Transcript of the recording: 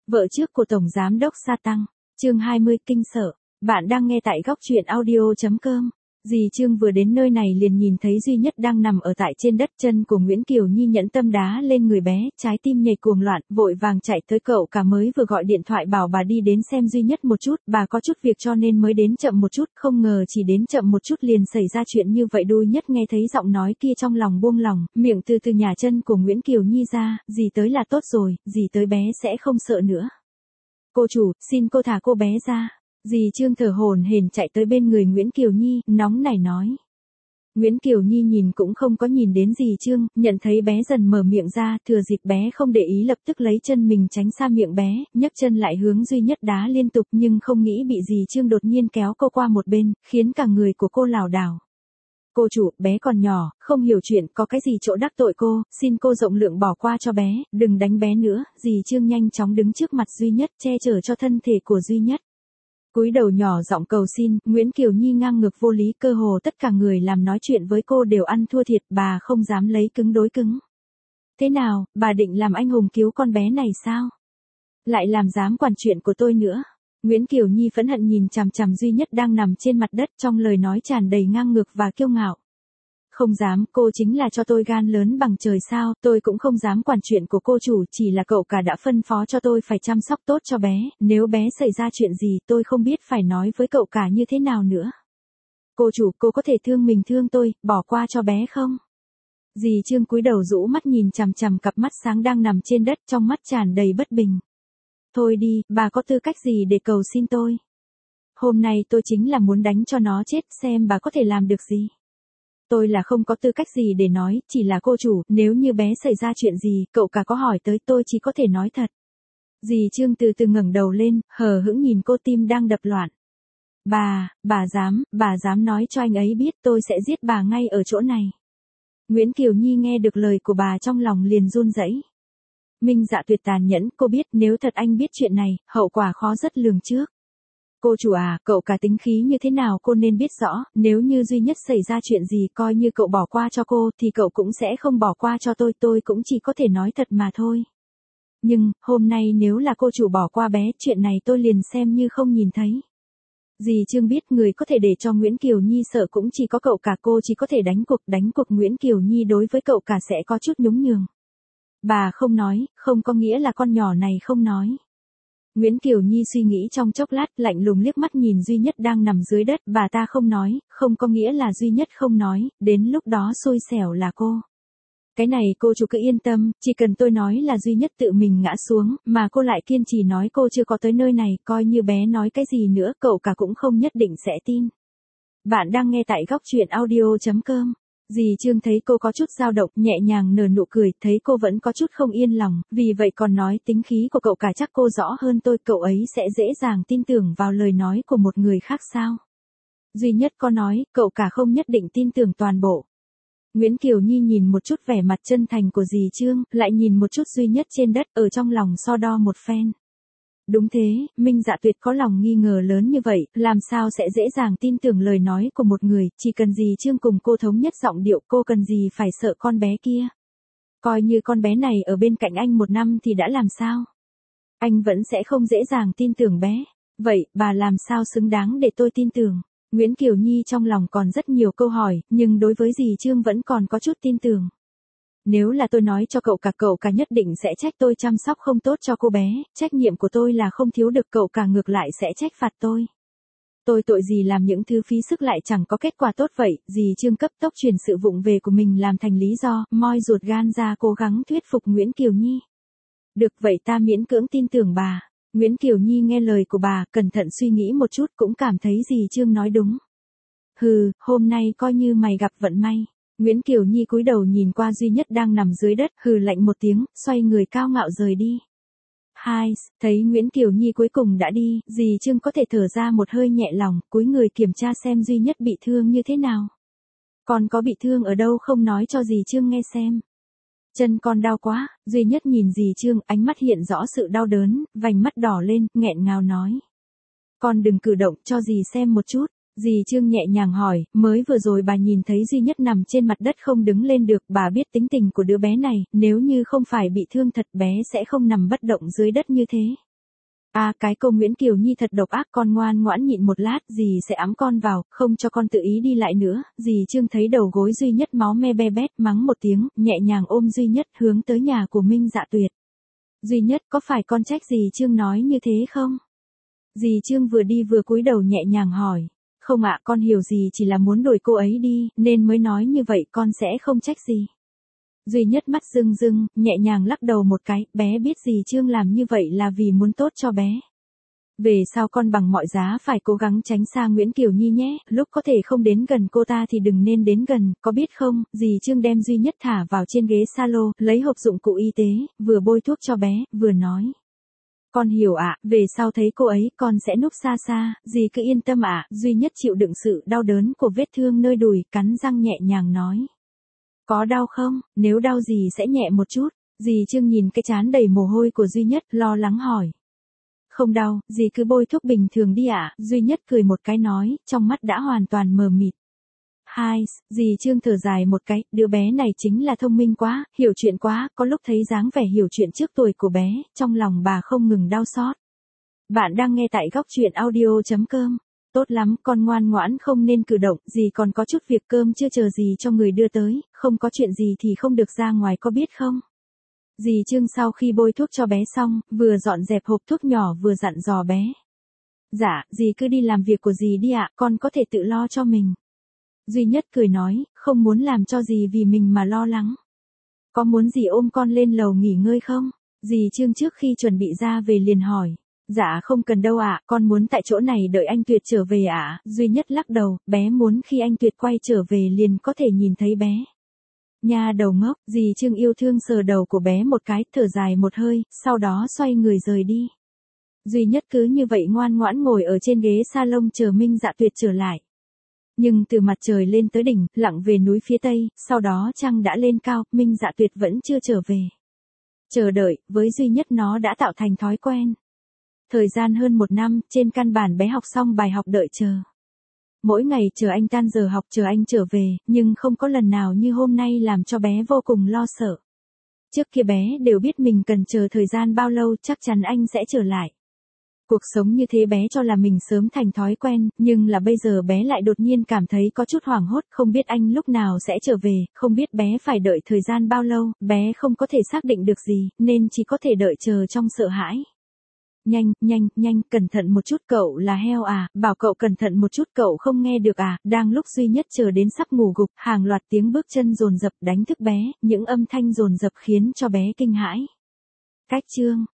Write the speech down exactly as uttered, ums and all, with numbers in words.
Vợ trước của Tổng Giám đốc Sa Tăng, chương hai mươi kinh sợ. Bạn đang nghe tại góc truyện audio.com. Dì Trương vừa đến nơi này liền nhìn thấy Duy Nhất đang nằm ở tại trên đất, chân của Nguyễn Kiều Nhi nhẫn tâm đá lên người bé, trái tim nhảy cuồng loạn, vội vàng chạy tới. Cậu cả mới vừa gọi điện thoại bảo bà đi đến xem Duy Nhất một chút, bà có chút việc cho nên mới đến chậm một chút, không ngờ chỉ đến chậm một chút liền xảy ra chuyện như vậy. Duy Nhất nghe thấy giọng nói kia trong lòng buông lòng, miệng từ từ nhả chân của Nguyễn Kiều Nhi ra, dì tới là tốt rồi, dì tới bé sẽ không sợ nữa. Cô chủ, xin cô thả cô bé ra. Dì Trương thở hổn hển chạy tới bên người Nguyễn Kiều Nhi, nóng nảy nói. Nguyễn Kiều Nhi nhìn cũng không có nhìn đến dì Trương, nhận thấy bé dần mở miệng ra, thừa dịp bé không để ý lập tức lấy chân mình tránh xa miệng bé, nhấc chân lại hướng Duy Nhất đá liên tục, nhưng không nghĩ bị dì Trương đột nhiên kéo cô qua một bên, khiến cả người của cô lảo đảo. Cô chủ, bé còn nhỏ, không hiểu chuyện, có cái gì chỗ đắc tội cô, xin cô rộng lượng bỏ qua cho bé, đừng đánh bé nữa. Dì Trương nhanh chóng đứng trước mặt Duy Nhất, che chở cho thân thể của Duy Nhất. Cúi đầu nhỏ giọng cầu xin. Nguyễn Kiều Nhi ngang ngược vô lý, cơ hồ tất cả người làm nói chuyện với cô đều ăn thua thiệt, bà không dám lấy cứng đối cứng. Thế nào, bà định làm anh hùng cứu con bé này sao? Lại làm dám quản chuyện của tôi nữa. Nguyễn Kiều Nhi phẫn hận nhìn chằm chằm Duy Nhất đang nằm trên mặt đất, trong lời nói tràn đầy ngang ngược và kiêu ngạo. Không dám, cô chính là cho tôi gan lớn bằng trời sao, tôi cũng không dám quản chuyện của cô chủ, chỉ là cậu cả đã phân phó cho tôi phải chăm sóc tốt cho bé, nếu bé xảy ra chuyện gì tôi không biết phải nói với cậu cả như thế nào nữa. Cô chủ, cô có thể thương mình thương tôi, bỏ qua cho bé không? Dì Trương cúi đầu rũ mắt nhìn chằm chằm cặp mắt sáng đang nằm trên đất, trong mắt tràn đầy bất bình. Thôi đi, bà có tư cách gì để cầu xin tôi? Hôm nay tôi chính là muốn đánh cho nó chết, xem bà có thể làm được gì. Tôi là không có tư cách gì để nói, chỉ là cô chủ, nếu như bé xảy ra chuyện gì, cậu cả có hỏi tới tôi chỉ có thể nói thật. Dì Trương từ từ ngẩng đầu lên, hờ hững nhìn cô, tim đang đập loạn. Bà, bà dám, bà dám nói cho anh ấy biết tôi sẽ giết bà ngay ở chỗ này. Nguyễn Kiều Nhi nghe được lời của bà trong lòng liền run rẩy. Minh Dạ Tuyệt tàn nhẫn, cô biết nếu thật anh biết chuyện này, hậu quả khó rất lường trước. Cô chủ à, cậu cả tính khí như thế nào cô nên biết rõ, nếu như Duy Nhất xảy ra chuyện gì coi như cậu bỏ qua cho cô thì cậu cũng sẽ không bỏ qua cho tôi, tôi cũng chỉ có thể nói thật mà thôi. Nhưng, hôm nay nếu là cô chủ bỏ qua bé, chuyện này tôi liền xem như không nhìn thấy. Dì Trương biết người có thể để cho Nguyễn Kiều Nhi sợ cũng chỉ có cậu cả, cô chỉ có thể đánh cuộc, đánh cuộc Nguyễn Kiều Nhi đối với cậu cả sẽ có chút nhún nhường. Bà không nói, không có nghĩa là con nhỏ này không nói. Nguyễn Kiều Nhi suy nghĩ trong chốc lát, lạnh lùng liếc mắt nhìn Duy Nhất đang nằm dưới đất, bà ta không nói, không có nghĩa là Duy Nhất không nói, đến lúc đó xui xẻo là cô. Cái này cô chủ cứ yên tâm, chỉ cần tôi nói là Duy Nhất tự mình ngã xuống, mà cô lại kiên trì nói cô chưa có tới nơi này, coi như bé nói cái gì nữa, cậu cả cũng không nhất định sẽ tin. Bạn đang nghe tại góc truyện audio.com. Dì Trương thấy cô có chút dao động, nhẹ nhàng nở nụ cười, thấy cô vẫn có chút không yên lòng, vì vậy còn nói tính khí của cậu cả chắc cô rõ hơn tôi, cậu ấy sẽ dễ dàng tin tưởng vào lời nói của một người khác sao? Duy Nhất có nói, cậu cả không nhất định tin tưởng toàn bộ. Nguyễn Kiều Nhi nhìn một chút vẻ mặt chân thành của dì Trương, lại nhìn một chút Duy Nhất trên đất, ở trong lòng so đo một phen. Đúng thế, Minh Dạ Tuyệt có lòng nghi ngờ lớn như vậy, làm sao sẽ dễ dàng tin tưởng lời nói của một người, chỉ cần dì Trương cùng cô thống nhất giọng điệu, cô cần gì phải sợ con bé kia. Coi như con bé này ở bên cạnh anh một năm thì đã làm sao? Anh vẫn sẽ không dễ dàng tin tưởng bé. Vậy, bà làm sao xứng đáng để tôi tin tưởng? Nguyễn Kiều Nhi trong lòng còn rất nhiều câu hỏi, nhưng đối với dì Trương vẫn còn có chút tin tưởng. Nếu là tôi nói cho cậu cả, cậu cả nhất định sẽ trách tôi chăm sóc không tốt cho cô bé, trách nhiệm của tôi là không thiếu được, cậu cả ngược lại sẽ trách phạt tôi. Tôi tội gì làm những thứ phí sức lại chẳng có kết quả tốt vậy, dì Trương cấp tốc chuyển sự vụng về của mình làm thành lý do, moi ruột gan ra cố gắng thuyết phục Nguyễn Kiều Nhi. Được vậy ta miễn cưỡng tin tưởng bà. Nguyễn Kiều Nhi nghe lời của bà, cẩn thận suy nghĩ một chút cũng cảm thấy dì Trương nói đúng. Hừ, hôm nay coi như mày gặp vận may. Nguyễn Kiều Nhi cúi đầu nhìn qua Duy Nhất đang nằm dưới đất, hừ lạnh một tiếng, xoay người cao ngạo rời đi. Hai, thấy Nguyễn Kiều Nhi cuối cùng đã đi, dì Trương có thể thở ra một hơi nhẹ lòng, cúi người kiểm tra xem Duy Nhất bị thương như thế nào. Còn có bị thương ở đâu không nói cho dì Trương nghe xem. Chân con đau quá, Duy Nhất nhìn dì Trương, ánh mắt hiện rõ sự đau đớn, vành mắt đỏ lên, nghẹn ngào nói. Con đừng cử động, cho dì xem một chút. Dì Trương nhẹ nhàng hỏi, mới vừa rồi bà nhìn thấy Duy Nhất nằm trên mặt đất không đứng lên được, bà biết tính tình của đứa bé này, nếu như không phải bị thương thật bé sẽ không nằm bất động dưới đất như thế. À cái cô Nguyễn Kiều Nhi thật độc ác, con ngoan ngoãn nhịn một lát, dì sẽ ẵm con vào, không cho con tự ý đi lại nữa. Dì Trương thấy đầu gối duy nhất máu me be bét, mắng một tiếng, nhẹ nhàng ôm duy nhất hướng tới nhà của Minh Dạ Tuyệt. Duy nhất, có phải con trách dì Trương nói như thế không? Dì Trương vừa đi vừa cúi đầu nhẹ nhàng hỏi. Không ạ, con hiểu dì chỉ là muốn đuổi cô ấy đi, nên mới nói như vậy, con sẽ không trách gì. Duy nhất mắt rưng rưng, nhẹ nhàng lắc đầu một cái, bé biết dì Trương làm như vậy là vì muốn tốt cho bé. Về sau con bằng mọi giá phải cố gắng tránh xa Nguyễn Kiều Nhi nhé, lúc có thể không đến gần cô ta thì đừng nên đến gần, có biết không? Dì Trương đem duy nhất thả vào trên ghế salon, lấy hộp dụng cụ y tế, vừa bôi thuốc cho bé, vừa nói. Con hiểu ạ, về sau thấy cô ấy con sẽ núp xa xa, dì cứ yên tâm ạ. Duy nhất chịu đựng sự đau đớn của vết thương nơi đùi, cắn răng nhẹ nhàng nói. Có đau không? Nếu đau dì sẽ nhẹ một chút. Dì Trương nhìn cái trán đầy mồ hôi của duy nhất, lo lắng hỏi. Không đau, dì cứ bôi thuốc bình thường đi ạ. Duy nhất cười một cái nói, trong mắt đã hoàn toàn mờ mịt. Hai, dì Trương thở dài một cái, đứa bé này chính là thông minh quá, hiểu chuyện quá, có lúc thấy dáng vẻ hiểu chuyện trước tuổi của bé, trong lòng bà không ngừng đau xót. Bạn đang nghe tại góc truyện audio chấm com. Tốt lắm, con ngoan ngoãn không nên cử động, dì còn có chút việc cơm chưa chờ dì cho người đưa tới, không có chuyện gì thì không được ra ngoài có biết không? Dì Trương sau khi bôi thuốc cho bé xong, vừa dọn dẹp hộp thuốc nhỏ vừa dặn dò bé. Dạ, dì cứ đi làm việc của dì đi ạ, con có thể tự lo cho mình. Duy nhất cười nói, không muốn làm cho dì vì mình mà lo lắng. Có muốn dì ôm con lên lầu nghỉ ngơi không? Dì Trương trước khi chuẩn bị ra về liền hỏi. Dạ không cần đâu ạ, con muốn tại chỗ này đợi anh Tuyệt trở về ạ. Duy nhất lắc đầu, bé muốn khi anh Tuyệt quay trở về liền có thể nhìn thấy bé. Nha đầu ngốc, dì Trương yêu thương sờ đầu của bé một cái, thở dài một hơi, sau đó xoay người rời đi. Duy nhất cứ như vậy ngoan ngoãn ngồi ở trên ghế salon chờ Minh Dạ Tuyệt trở lại. Nhưng từ mặt trời lên tới đỉnh, lặn về núi phía tây, sau đó trăng đã lên cao, Minh Dạ Tuyệt vẫn chưa trở về. Chờ đợi, với duy nhất nó đã tạo thành thói quen. Thời gian hơn một năm, trên căn bản bé học xong bài học đợi chờ. Mỗi ngày chờ anh tan giờ học chờ anh trở về, nhưng không có lần nào như hôm nay làm cho bé vô cùng lo sợ. Trước kia bé đều biết mình cần chờ thời gian bao lâu chắc chắn anh sẽ trở lại. Cuộc sống như thế bé cho là mình sớm thành thói quen, nhưng là bây giờ bé lại đột nhiên cảm thấy có chút hoảng hốt, không biết anh lúc nào sẽ trở về, không biết bé phải đợi thời gian bao lâu, bé không có thể xác định được gì, nên chỉ có thể đợi chờ trong sợ hãi. Nhanh, nhanh, nhanh, cẩn thận một chút, cậu là heo à, bảo cậu cẩn thận một chút cậu không nghe được à. Đang lúc duy nhất chờ đến sắp ngủ gục, hàng loạt tiếng bước chân dồn dập đánh thức bé, những âm thanh dồn dập khiến cho bé kinh hãi. Cách chương